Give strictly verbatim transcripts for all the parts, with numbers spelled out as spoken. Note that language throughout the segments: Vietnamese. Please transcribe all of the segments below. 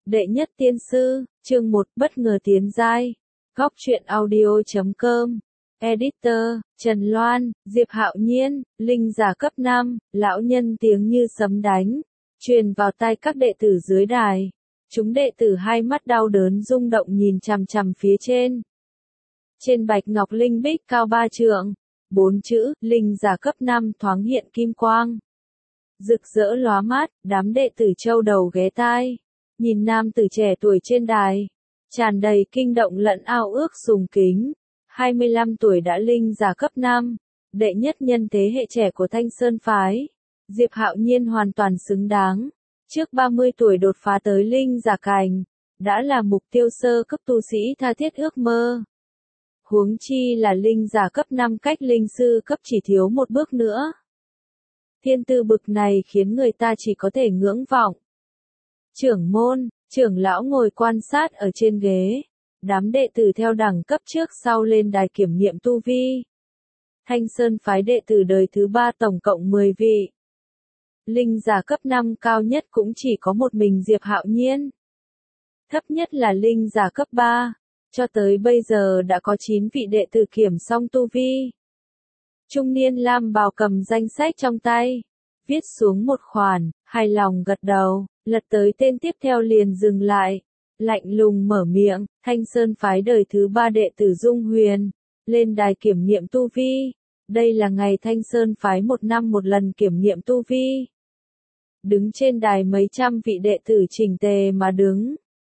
Đệ nhất tiên sư, chương một, bất ngờ tiến giai. Góc truyện audio chấm com. Editor, Trần Loan, Diệp Hạo Nhiên, linh giả cấp năm, lão nhân tiếng như sấm đánh, truyền vào tai các đệ tử dưới đài. Chúng đệ tử hai mắt đau đớn rung động nhìn chằm chằm phía trên. Trên bạch ngọc linh bích cao ba trượng, bốn chữ, linh giả cấp năm thoáng hiện kim quang. Rực rỡ lóa mắt, đám đệ tử châu đầu ghé tai. Nhìn nam tử trẻ tuổi trên đài, tràn đầy kinh động lẫn ao ước sùng kính. hai mươi lăm tuổi đã linh giả cấp năm, đệ nhất nhân thế hệ trẻ của Thanh Sơn phái. Diệp Hạo Nhiên hoàn toàn xứng đáng. Trước ba mươi tuổi đột phá tới linh giả cảnh, đã là mục tiêu sơ cấp tu sĩ tha thiết ước mơ. Huống chi là linh giả cấp năm cách linh sư cấp chỉ thiếu một bước nữa. Thiên tư bực này khiến người ta chỉ có thể ngưỡng vọng. Trưởng môn, trưởng lão ngồi quan sát ở trên ghế. Đám đệ tử theo đẳng cấp trước sau lên đài kiểm nghiệm tu vi. Thanh Sơn phái đệ tử đời thứ ba tổng cộng mười vị. Linh giả cấp năm cao nhất cũng chỉ có một mình Diệp Hạo Nhiên. Thấp nhất là linh giả cấp ba. Cho tới bây giờ đã có chín vị đệ tử kiểm xong tu vi. Trung niên lam bào cầm danh sách trong tay. Viết xuống một khoản, hài lòng gật đầu, lật tới tên tiếp theo liền dừng lại. Lạnh lùng mở miệng, Thanh Sơn phái đời thứ ba đệ tử Dung Huyền. Lên đài kiểm nghiệm tu vi. Đây là ngày Thanh Sơn phái một năm một lần kiểm nghiệm tu vi. Đứng trên đài mấy trăm vị đệ tử chỉnh tề mà đứng.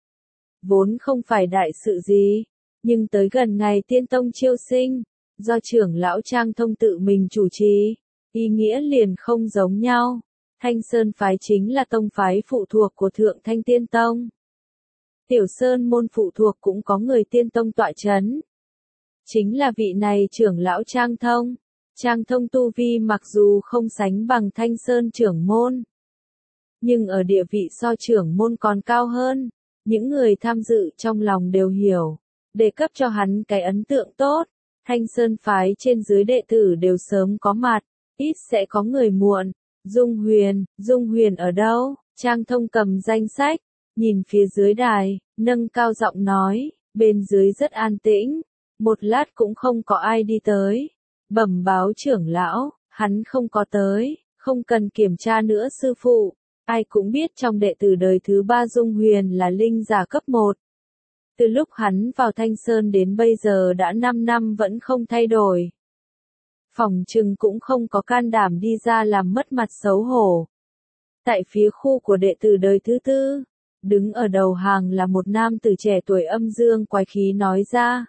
Vốn không phải đại sự gì, nhưng tới gần ngày tiên tông chiêu sinh, do trưởng lão Trang Thông tự mình chủ trì, ý nghĩa liền không giống nhau. Thanh Sơn phái chính là tông phái phụ thuộc của Thượng Thanh Tiên Tông. Tiểu Sơn môn phụ thuộc cũng có người tiên tông tọa chấn. Chính là vị này trưởng lão Trang Thông. Trang Thông tu vi mặc dù không sánh bằng Thanh Sơn trưởng môn, nhưng ở địa vị so trưởng môn còn cao hơn. Những người tham dự trong lòng đều hiểu, đề cấp cho hắn cái ấn tượng tốt. Thanh Sơn phái trên dưới đệ tử đều sớm có mặt, ít sẽ có người muộn. Dung Huyền, Dung Huyền ở đâu? Trang Thông cầm danh sách, nhìn phía dưới đài, nâng cao giọng nói, bên dưới rất an tĩnh, một lát cũng không có ai đi tới. Bẩm báo trưởng lão, hắn không có tới, không cần kiểm tra nữa sư phụ. Ai cũng biết trong đệ tử đời thứ ba Dung Huyền là linh giả cấp một. Từ lúc hắn vào Thanh Sơn đến bây giờ đã năm năm vẫn không thay đổi. Phòng trừng cũng không có can đảm đi ra làm mất mặt xấu hổ. Tại phía khu của đệ tử đời thứ tư, đứng ở đầu hàng là một nam tử trẻ tuổi âm dương quái khí nói ra.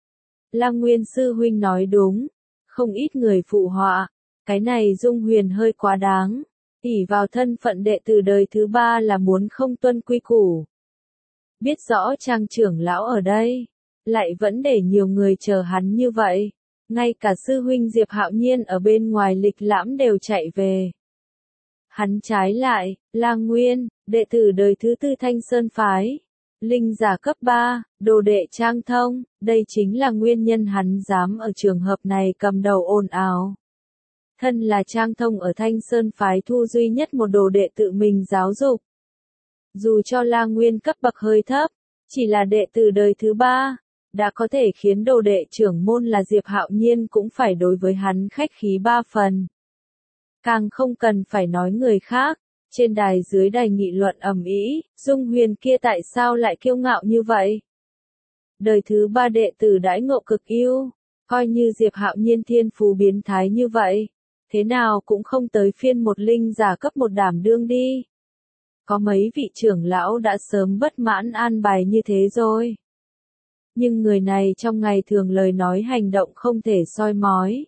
Lam Nguyên sư huynh nói đúng, không ít người phụ họa, cái này Dung Huyền hơi quá đáng. ỷ vào thân phận đệ tử đời thứ ba là muốn không tuân quy củ. Biết rõ Trang trưởng lão ở đây, lại vẫn để nhiều người chờ hắn như vậy. Ngay cả sư huynh Diệp Hạo Nhiên ở bên ngoài lịch lãm đều chạy về. Hắn trái lại, La Nguyên, đệ tử đời thứ tư Thanh Sơn phái. Linh giả cấp ba, đồ đệ Trang Thông, đây chính là nguyên nhân hắn dám ở trường hợp này cầm đầu ồn ào. Thân là Trang Thông ở Thanh Sơn phái thu duy nhất một đồ đệ tự mình giáo dục. Dù cho La Nguyên cấp bậc hơi thấp, chỉ là đệ tử đời thứ ba, đã có thể khiến đồ đệ trưởng môn là Diệp Hạo Nhiên cũng phải đối với hắn khách khí ba phần. Càng không cần phải nói người khác, trên đài dưới đài nghị luận ầm ĩ, Dung Huyền kia tại sao lại kiêu ngạo như vậy? Đời thứ ba đệ tử đãi ngộ cực ưu, coi như Diệp Hạo Nhiên thiên phú biến thái như vậy. Thế nào cũng không tới phiên một linh giả cấp một đảm đương đi. Có mấy vị trưởng lão đã sớm bất mãn an bài như thế rồi. Nhưng người này trong ngày thường lời nói hành động không thể soi mói.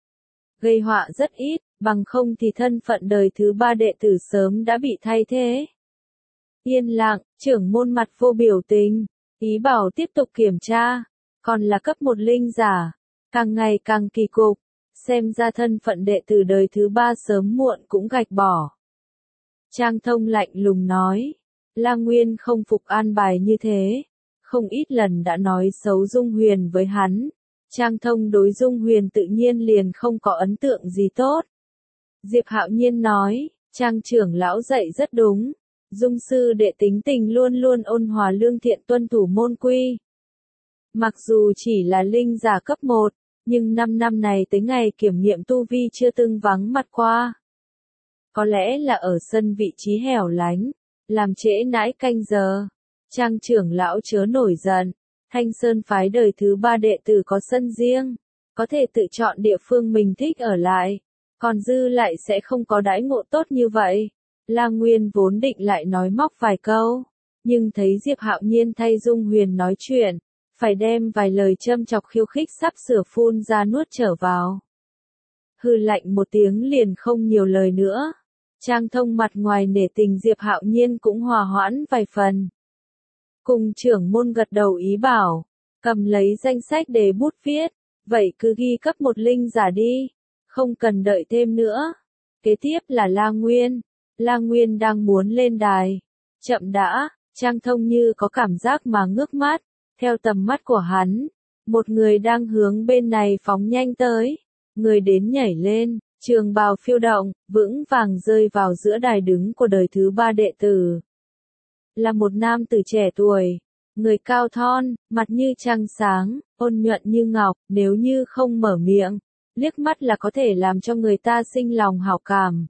Gây họa rất ít, bằng không thì thân phận đời thứ ba đệ tử sớm đã bị thay thế. Yên lặng, trưởng môn mặt vô biểu tình, ý bảo tiếp tục kiểm tra. Còn là cấp một linh giả, càng ngày càng kỳ cục. Xem ra thân phận đệ tử đời thứ ba sớm muộn cũng gạch bỏ. Trang Thông lạnh lùng nói. La Nguyên không phục an bài như thế. Không ít lần đã nói xấu Dung Huyền với hắn. Trang Thông đối Dung Huyền tự nhiên liền không có ấn tượng gì tốt. Diệp Hạo Nhiên nói, Trang trưởng lão dạy rất đúng. Dung sư đệ tính tình luôn luôn ôn hòa lương thiện tuân thủ môn quy. Mặc dù chỉ là linh giả cấp một, nhưng năm năm này tới ngày kiểm nghiệm tu vi chưa từng vắng mặt qua. Có lẽ là ở sân vị trí hẻo lánh, làm trễ nãi canh giờ. Trang trưởng lão chớ nổi giận, Thanh Sơn phái đời thứ ba đệ tử có sân riêng, có thể tự chọn địa phương mình thích ở lại, còn dư lại sẽ không có đãi ngộ tốt như vậy. La Nguyên vốn định lại nói móc vài câu, nhưng thấy Diệp Hạo Nhiên thay Dung Huyền nói chuyện, phải đem vài lời châm chọc khiêu khích sắp sửa phun ra nuốt trở vào. Hừ lạnh một tiếng liền không nhiều lời nữa. Trang Thông mặt ngoài nể tình Diệp Hạo Nhiên cũng hòa hoãn vài phần. Cùng trưởng môn gật đầu ý bảo, cầm lấy danh sách để bút viết, vậy cứ ghi cấp một linh giả đi, không cần đợi thêm nữa. Kế tiếp là La Nguyên, La Nguyên đang muốn lên đài. Chậm đã, Trang Thông như có cảm giác mà ngước mắt, theo tầm mắt của hắn, một người đang hướng bên này phóng nhanh tới, người đến nhảy lên. Trường bào phiêu động, vững vàng rơi vào giữa đài đứng của đời thứ ba đệ tử. Là một nam tử trẻ tuổi, người cao thon, mặt như trăng sáng, ôn nhuận như ngọc, nếu như không mở miệng, liếc mắt là có thể làm cho người ta sinh lòng hảo cảm.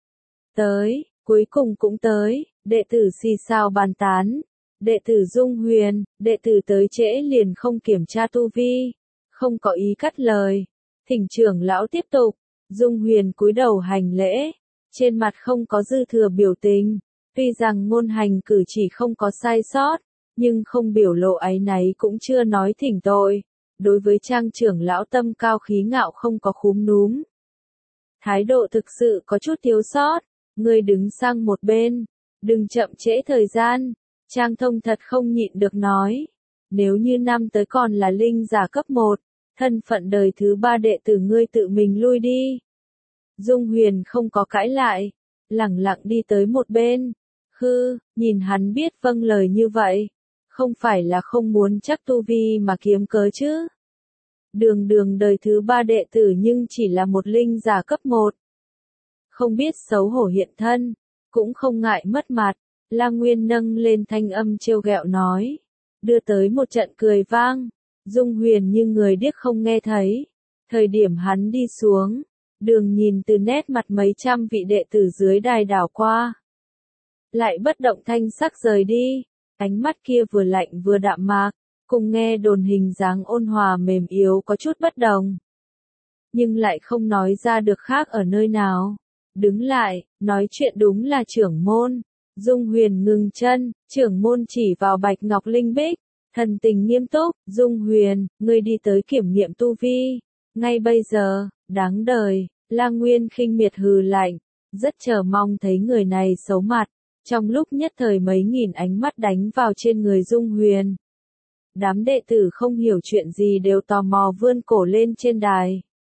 Tới, cuối cùng cũng tới, đệ tử xì xào bàn tán, đệ tử Dung Huyền, đệ tử tới trễ liền không kiểm tra tu vi, không có ý cắt lời, thỉnh trưởng lão tiếp tục. Dung Huyền cúi đầu hành lễ, trên mặt không có dư thừa biểu tình, tuy rằng ngôn hành cử chỉ không có sai sót, nhưng không biểu lộ áy náy cũng chưa nói thỉnh tội, đối với Trang trưởng lão tâm cao khí ngạo không có khúm núm. Thái độ thực sự có chút thiếu sót, người đứng sang một bên, đừng chậm trễ thời gian. Trang Thông thật không nhịn được nói, nếu như năm tới còn là linh giả cấp một, thân phận đời thứ ba đệ tử ngươi tự mình lui đi. Dung Huyền không có cãi lại, lẳng lặng đi tới một bên. Hư, nhìn hắn biết vâng lời như vậy, không phải là không muốn chắc tu vi mà kiếm cớ chứ. Đường đường đời thứ ba đệ tử nhưng chỉ là một linh giả cấp một. Không biết xấu hổ hiện thân, cũng không ngại mất mặt. La Nguyên nâng lên thanh âm trêu ghẹo nói, đưa tới một trận cười vang. Dung Huyền như người điếc không nghe thấy. Thời điểm hắn đi xuống, đường nhìn từ nét mặt mấy trăm vị đệ tử dưới đài đảo qua. Lại bất động thanh sắc rời đi, ánh mắt kia vừa lạnh vừa đạm mạc, cùng nghe đồn hình dáng ôn hòa mềm yếu có chút bất đồng. Nhưng lại không nói ra được khác ở nơi nào. Đứng lại, nói chuyện đúng là trưởng môn. Dung Huyền ngừng chân, trưởng môn chỉ vào Bạch Ngọc Linh Bích. Thần tình nghiêm túc, Dung Huyền, ngươi đi tới kiểm nghiệm tu vi. Ngay bây giờ, đáng đời, La Nguyên khinh miệt hừ lạnh, rất chờ mong thấy người này xấu mặt. Trong lúc nhất thời mấy nghìn ánh mắt đánh vào trên người Dung Huyền. Đám đệ tử không hiểu chuyện gì đều tò mò vươn cổ lên trên đài.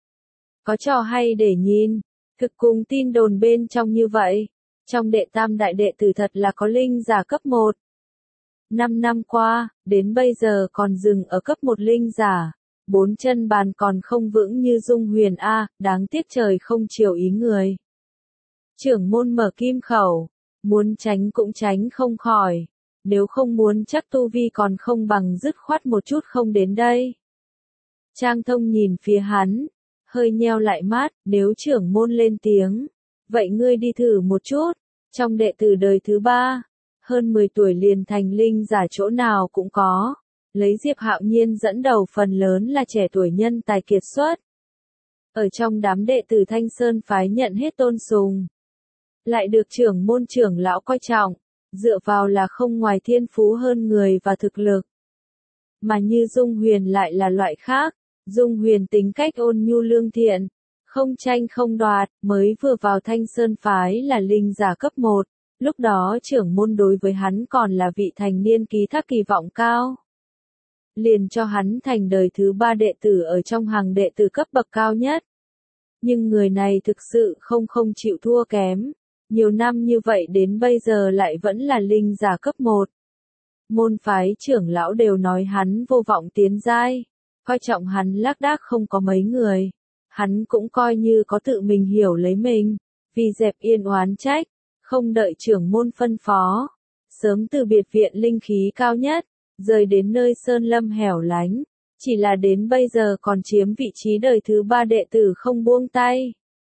Có trò hay để nhìn, thực cùng tin đồn bên trong như vậy. Trong đệ tam đại đệ tử thật là có linh giả cấp một. Năm năm qua, đến bây giờ còn dừng ở cấp một linh giả. Bốn chân bàn còn không vững như Dung Huyền A, đáng tiếc trời không chiều ý người. Trưởng môn mở kim khẩu, muốn tránh cũng tránh không khỏi. Nếu không muốn chắc tu vi còn không bằng dứt khoát một chút không đến đây. Trang Thông nhìn phía hắn, hơi nheo lại mắt, nếu trưởng môn lên tiếng. Vậy ngươi đi thử một chút, trong đệ tử đời thứ ba, hơn mười tuổi liền thành linh giả chỗ nào cũng có. Lấy Diệp Hạo Nhiên dẫn đầu phần lớn là trẻ tuổi nhân tài kiệt xuất. Ở trong đám đệ tử Thanh Sơn phái nhận hết tôn sùng. Lại được trưởng môn trưởng lão coi trọng, dựa vào là không ngoài thiên phú hơn người và thực lực. Mà như Dung Huyền lại là loại khác, Dung Huyền tính cách ôn nhu lương thiện, không tranh không đoạt, mới vừa vào Thanh Sơn phái là linh giả cấp một, lúc đó trưởng môn đối với hắn còn là vị thành niên ký thác kỳ vọng cao. Liền cho hắn thành đời thứ ba đệ tử ở trong hàng đệ tử cấp bậc cao nhất. Nhưng người này thực sự không không chịu thua kém, nhiều năm như vậy đến bây giờ lại vẫn là linh giả cấp một. Môn phái trưởng lão đều nói hắn vô vọng tiến giai, coi trọng hắn lác đác không có mấy người. Hắn cũng coi như có tự mình hiểu lấy mình, vì dẹp yên oán trách, không đợi trưởng môn phân phó, sớm từ biệt viện linh khí cao nhất, rời đến nơi sơn lâm hẻo lánh, chỉ là đến bây giờ còn chiếm vị trí đời thứ ba đệ tử không buông tay.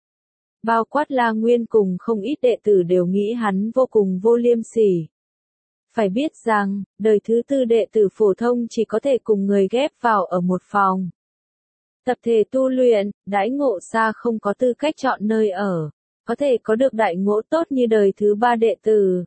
Bao quát La Nguyên cùng không ít đệ tử đều nghĩ hắn vô cùng vô liêm sỉ. Phải biết rằng, đời thứ tư đệ tử phổ thông chỉ có thể cùng người ghép vào ở một phòng. Tập thể tu luyện, đãi ngộ xa không có tư cách chọn nơi ở, có thể có được đại ngộ tốt như đời thứ ba đệ tử.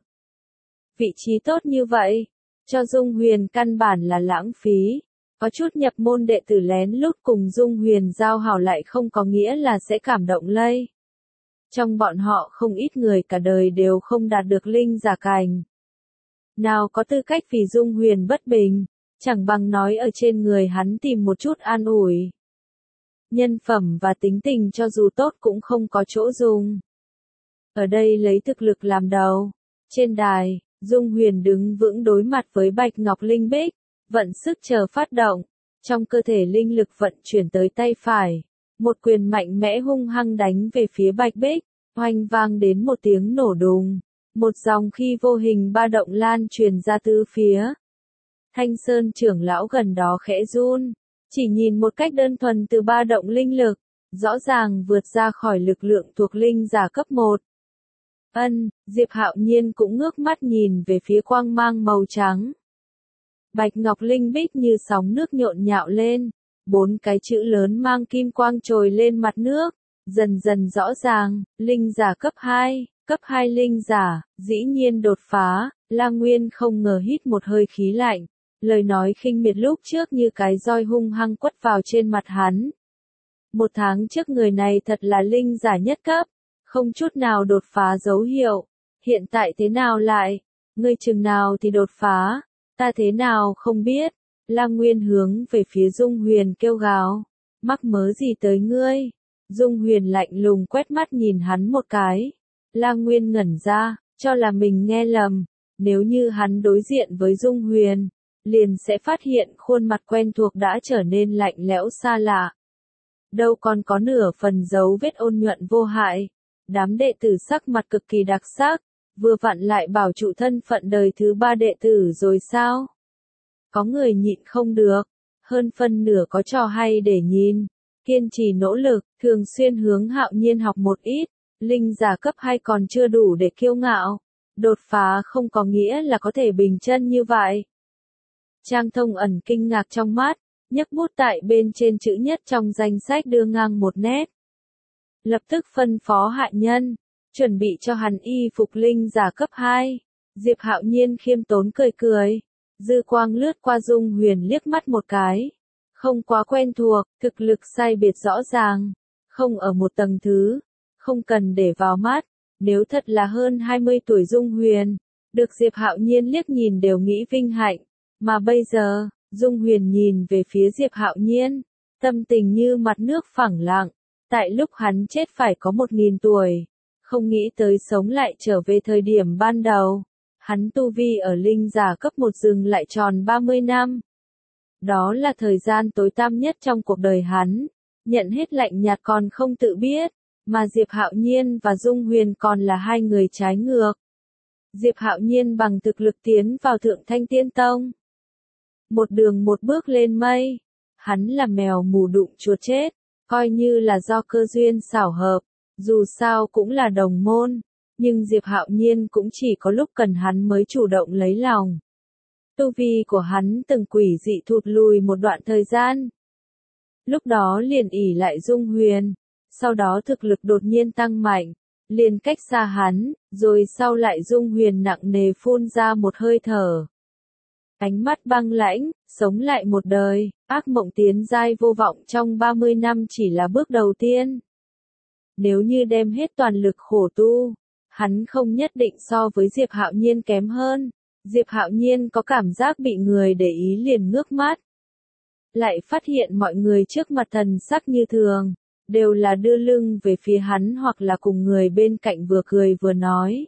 Vị trí tốt như vậy, cho Dung Huyền căn bản là lãng phí. Có chút nhập môn đệ tử lén lút cùng Dung Huyền giao hảo lại không có nghĩa là sẽ cảm động lây. Trong bọn họ không ít người cả đời đều không đạt được linh giả cảnh. Nào có tư cách vì Dung Huyền bất bình, chẳng bằng nói ở trên người hắn tìm một chút an ủi. Nhân phẩm và tính tình cho dù tốt cũng không có chỗ dùng. Ở đây lấy thực lực làm đầu. Trên đài, Dung Huyền đứng vững đối mặt với Bạch Ngọc Linh Bích, vận sức chờ phát động. Trong cơ thể linh lực vận chuyển tới tay phải. Một quyền mạnh mẽ hung hăng đánh về phía Bạch Bích, oanh vang đến một tiếng nổ đùng. Một dòng khí vô hình ba động lan truyền ra tứ phía. Thanh Sơn trưởng lão gần đó khẽ run, chỉ nhìn một cách đơn thuần từ ba động linh lực, rõ ràng vượt ra khỏi lực lượng thuộc linh giả cấp một. Ân, Diệp Hạo Nhiên cũng ngước mắt nhìn về phía quang mang màu trắng. Bạch Ngọc Linh Bích như sóng nước nhộn nhạo lên, bốn cái chữ lớn mang kim quang trồi lên mặt nước, dần dần rõ ràng, linh giả cấp hai. Cấp hai linh giả, dĩ nhiên đột phá, La Nguyên không ngờ hít một hơi khí lạnh, lời nói khinh miệt lúc trước như cái roi hung hăng quất vào trên mặt hắn. Một tháng trước người này thật là linh giả nhất cấp, không chút nào đột phá dấu hiệu, hiện tại thế nào lại, ngươi chừng nào thì đột phá, ta thế nào không biết, La Nguyên hướng về phía Dung Huyền kêu gào, mắc mớ gì tới ngươi, Dung Huyền lạnh lùng quét mắt nhìn hắn một cái. La Nguyên ngẩn ra, cho là mình nghe lầm, nếu như hắn đối diện với Dung Huyền, liền sẽ phát hiện khuôn mặt quen thuộc đã trở nên lạnh lẽo xa lạ. Đâu còn có nửa phần dấu vết ôn nhuận vô hại, đám đệ tử sắc mặt cực kỳ đặc sắc, vừa vặn lại bảo trụ thân phận đời thứ ba đệ tử rồi sao? Có người nhịn không được, hơn phân nửa có trò hay để nhìn, kiên trì nỗ lực, thường xuyên hướng Hạo Nhiên học một ít. Linh giả cấp hai còn chưa đủ để kiêu ngạo, đột phá không có nghĩa là có thể bình chân như vậy. Trang Thông ẩn kinh ngạc trong mắt, nhấc bút tại bên trên chữ nhất trong danh sách đưa ngang một nét. Lập tức phân phó hạ nhân, chuẩn bị cho hắn y phục linh giả cấp hai. Diệp Hạo Nhiên khiêm tốn cười cười, dư quang lướt qua Dung Huyền liếc mắt một cái. Không quá quen thuộc, thực lực sai biệt rõ ràng, không ở một tầng thứ. Không cần để vào mắt, nếu thật là hơn hai mươi tuổi Dung Huyền, được Diệp Hạo Nhiên liếc nhìn đều nghĩ vinh hạnh, mà bây giờ, Dung Huyền nhìn về phía Diệp Hạo Nhiên, tâm tình như mặt nước phẳng lặng, tại lúc hắn chết phải có một nghìn tuổi, không nghĩ tới sống lại trở về thời điểm ban đầu, hắn tu vi ở linh giả cấp một dừng lại tròn ba mươi năm. Đó là thời gian tối tăm nhất trong cuộc đời hắn, nhận hết lạnh nhạt còn không tự biết. Mà Diệp Hạo Nhiên và Dung Huyền còn là hai người trái ngược. Diệp Hạo Nhiên bằng thực lực tiến vào Thượng Thanh Tiên Tông. Một đường một bước lên mây. Hắn là mèo mù đụng chuột chết, coi như là do cơ duyên xảo hợp, dù sao cũng là đồng môn. Nhưng Diệp Hạo Nhiên cũng chỉ có lúc cần hắn mới chủ động lấy lòng. Tu vi của hắn từng quỷ dị thụt lùi một đoạn thời gian. Lúc đó liền ỷ lại Dung Huyền. Sau đó thực lực đột nhiên tăng mạnh, liền cách xa hắn, rồi sau lại Dung Huyền nặng nề phun ra một hơi thở. Ánh mắt băng lãnh, sống lại một đời, ác mộng tiến giai vô vọng trong ba mươi năm chỉ là bước đầu tiên. Nếu như đem hết toàn lực khổ tu, hắn không nhất định so với Diệp Hạo Nhiên kém hơn. Diệp Hạo Nhiên có cảm giác bị người để ý liền ngước mắt. Lại phát hiện mọi người trước mặt thần sắc như thường. Đều là đưa lưng về phía hắn hoặc là cùng người bên cạnh vừa cười vừa nói.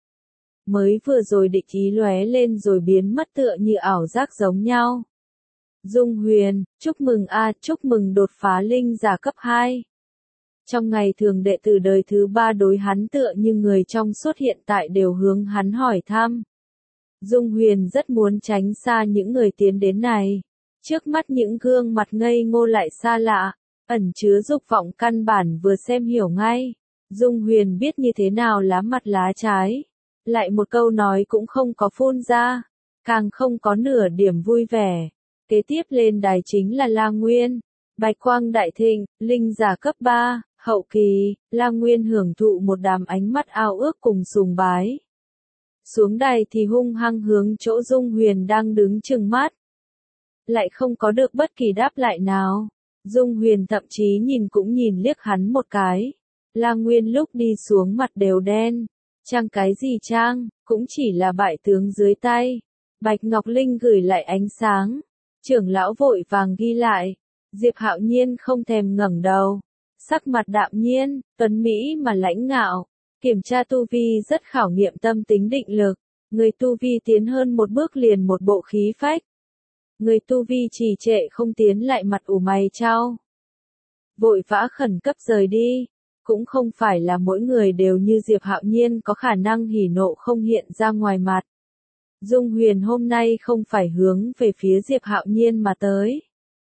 Mới vừa rồi địch ý lóe lên rồi biến mất tựa như ảo giác giống nhau. Dung Huyền, chúc mừng a, chúc mừng đột phá linh giả cấp hai. Trong ngày thường đệ tử đời thứ ba đối hắn tựa như người trong suốt, hiện tại đều hướng hắn hỏi thăm. Dung Huyền rất muốn tránh xa những người tiến đến này. Trước mắt những gương mặt ngây ngô lại xa lạ, ẩn chứa dục vọng căn bản vừa xem hiểu ngay. Dung Huyền biết như thế nào lá mặt lá trái. Lại một câu nói cũng không có phun ra, càng không có nửa điểm vui vẻ. Kế tiếp lên đài chính là La Nguyên. Bạch quang đại thịnh, linh giả cấp ba, hậu kỳ, La Nguyên hưởng thụ một đám ánh mắt ao ước cùng sùng bái. Xuống đài thì hung hăng hướng chỗ Dung Huyền đang đứng trừng mắt. Lại không có được bất kỳ đáp lại nào. Dung Huyền thậm chí nhìn cũng nhìn liếc hắn một cái. La Nguyên lúc đi xuống mặt đều đen. Trang cái gì trang, cũng chỉ là bại tướng dưới tay. Bạch Ngọc Linh gửi lại ánh sáng. Trưởng lão vội vàng ghi lại. Diệp Hạo Nhiên không thèm ngẩng đầu. Sắc mặt đạm nhiên, tuấn mỹ mà lãnh ngạo. Kiểm tra tu vi rất khảo nghiệm tâm tính định lực. Người tu vi tiến hơn một bước liền một bộ khí phách. Người tu vi trì trệ không tiến lại mặt ủ mày chau. Vội vã khẩn cấp rời đi. Cũng không phải là mỗi người đều như Diệp Hạo Nhiên có khả năng hỉ nộ không hiện ra ngoài mặt. Dung Huyền hôm nay không phải hướng về phía Diệp Hạo Nhiên mà tới.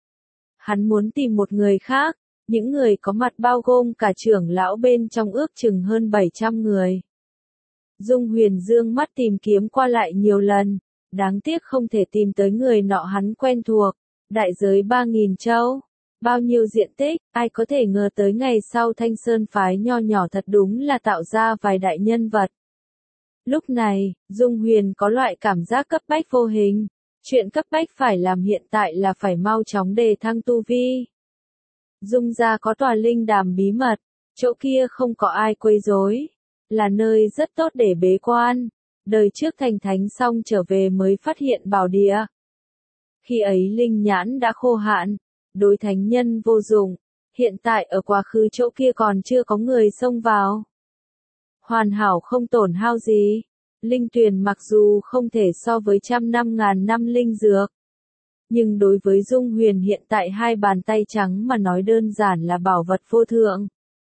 Hắn muốn tìm một người khác, những người có mặt bao gồm cả trưởng lão bên trong ước chừng hơn bảy trăm người. Dung Huyền dương mắt tìm kiếm qua lại nhiều lần, đáng tiếc không thể tìm tới người nọ hắn quen thuộc. Đại giới ba nghìn châu. Bao nhiêu diện tích, ai có thể ngờ tới ngày sau Thanh Sơn phái nho nhỏ thật đúng là tạo ra vài đại nhân vật. Lúc này, Dung Huyền có loại cảm giác cấp bách vô hình. Chuyện cấp bách phải làm hiện tại là phải mau chóng đề thăng tu vi. Dung gia có tòa linh đàm bí mật, chỗ kia không có ai quấy rối, là nơi rất tốt để bế quan. Đời trước thành thánh xong trở về mới phát hiện bảo địa. Khi ấy linh nhãn đã khô hạn, đối thánh nhân vô dụng, hiện tại ở quá khứ chỗ kia còn chưa có người xông vào. Hoàn hảo không tổn hao gì. Linh tuyền mặc dù không thể so với trăm năm ngàn năm linh dược, nhưng đối với Dung Huyền hiện tại hai bàn tay trắng mà nói đơn giản là bảo vật vô thượng.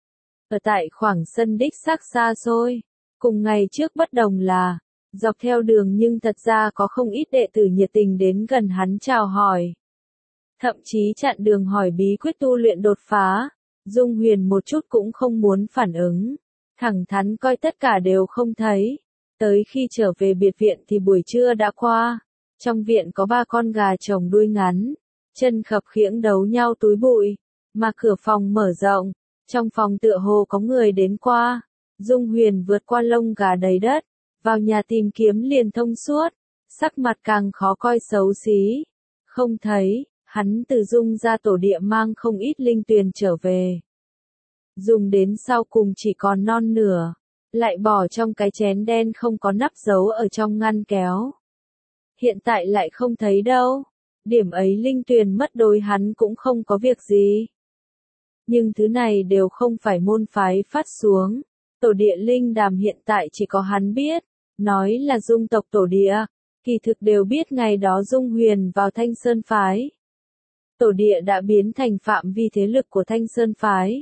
Ở tại khoảng sân đích xác xa xôi, cùng ngày trước bất đồng là, dọc theo đường nhưng thật ra có không ít đệ tử nhiệt tình đến gần hắn chào hỏi. Thậm chí chặn đường hỏi bí quyết tu luyện đột phá. Dung Huyền một chút cũng không muốn phản ứng, thẳng thắn coi tất cả đều không thấy. Tới khi trở về biệt viện thì buổi trưa đã qua. Trong viện có ba con gà trống đuôi ngắn, chân khập khiễng đấu nhau túi bụi, mà cửa phòng mở rộng, trong phòng tựa hồ có người đến qua. Dung Huyền vượt qua lông gà đầy đất, vào nhà tìm kiếm liền thông suốt, sắc mặt càng khó coi xấu xí. Không thấy, hắn từ Dung ra tổ địa mang không ít linh tuyền trở về. Dùng đến sau cùng chỉ còn non nửa, lại bỏ trong cái chén đen không có nắp giấu ở trong ngăn kéo. Hiện tại lại không thấy đâu. Điểm ấy linh tuyền mất đối hắn cũng không có việc gì. Nhưng thứ này đều không phải môn phái phát xuống. Tổ địa linh đàm hiện tại chỉ có hắn biết. Nói là Dung tộc tổ địa, kỳ thực đều biết ngày đó Dung Huyền vào Thanh Sơn phái. Tổ địa đã biến thành phạm vi thế lực của Thanh Sơn phái.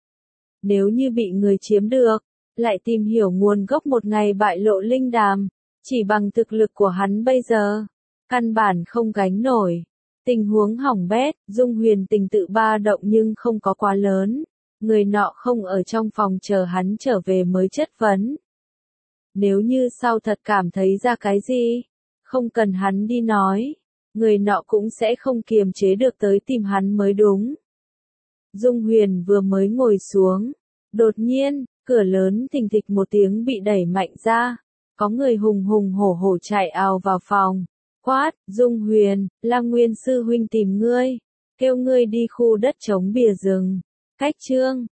Nếu như bị người chiếm được, lại tìm hiểu nguồn gốc một ngày bại lộ linh đàm, chỉ bằng thực lực của hắn bây giờ, căn bản không gánh nổi. Tình huống hỏng bét, Dung Huyền tình tự ba động nhưng không có quá lớn. Người nọ không ở trong phòng chờ hắn trở về mới chất vấn. Nếu như sau thật cảm thấy ra cái gì, không cần hắn đi nói, người nọ cũng sẽ không kiềm chế được tới tìm hắn mới đúng. Dung Huyền vừa mới ngồi xuống, đột nhiên, cửa lớn thình thịch một tiếng bị đẩy mạnh ra, có người hùng hùng hổ hổ chạy ào vào phòng, quát, Dung Huyền, La Nguyên sư huynh tìm ngươi, kêu ngươi đi khu đất trống bìa rừng, cách chương,